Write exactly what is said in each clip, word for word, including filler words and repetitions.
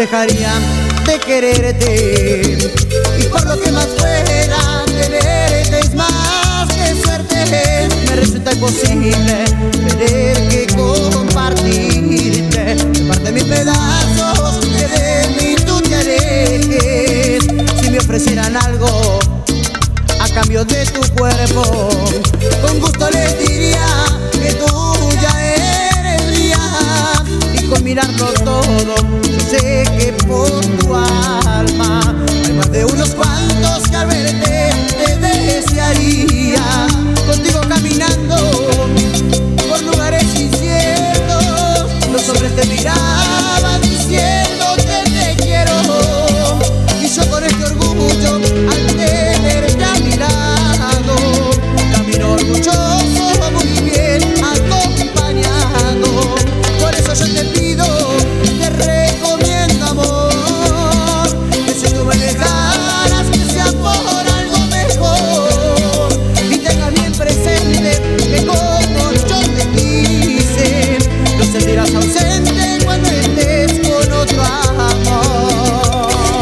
dejaría de quererte, y por lo que más fuera tenerte es más que suerte. Me resulta imposible tener que compartirte, parte mis pedazos, que de mí tú te alejes. Si me ofrecieran algo a cambio de tu cuerpo, con gusto les diría que tú ya eres mía. Y con mirarlo todo, yo sé que por tu alma hay más de unos cuantos que al verte te desearía. Contigo caminando por lugares inciertos, los hombres te miraban diciéndote te quiero, y yo con este orgullo al tenerte a mi lado camino orgulloso, muy bien acompañado. Por eso yo te pido, te recomiendo amor, que si tú me dejaras que sea por algo mejor, y tengas bien presente que como yo te quise, no sentirás ausente cuando estés con otro amor.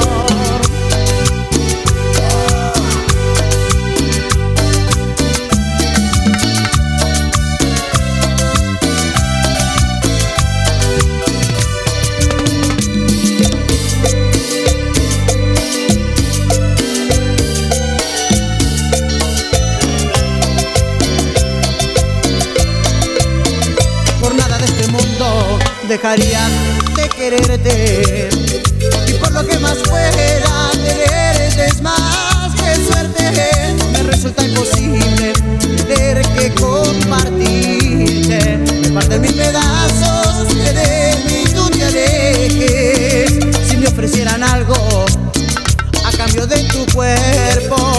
Dejaría de quererte, y por lo que más fuera tenerte es más que suerte. Me resulta imposible tener que compartirte, me parten mis pedazos, que de mí tú te alejes. Si me ofrecieran algo a cambio de tu cuerpo,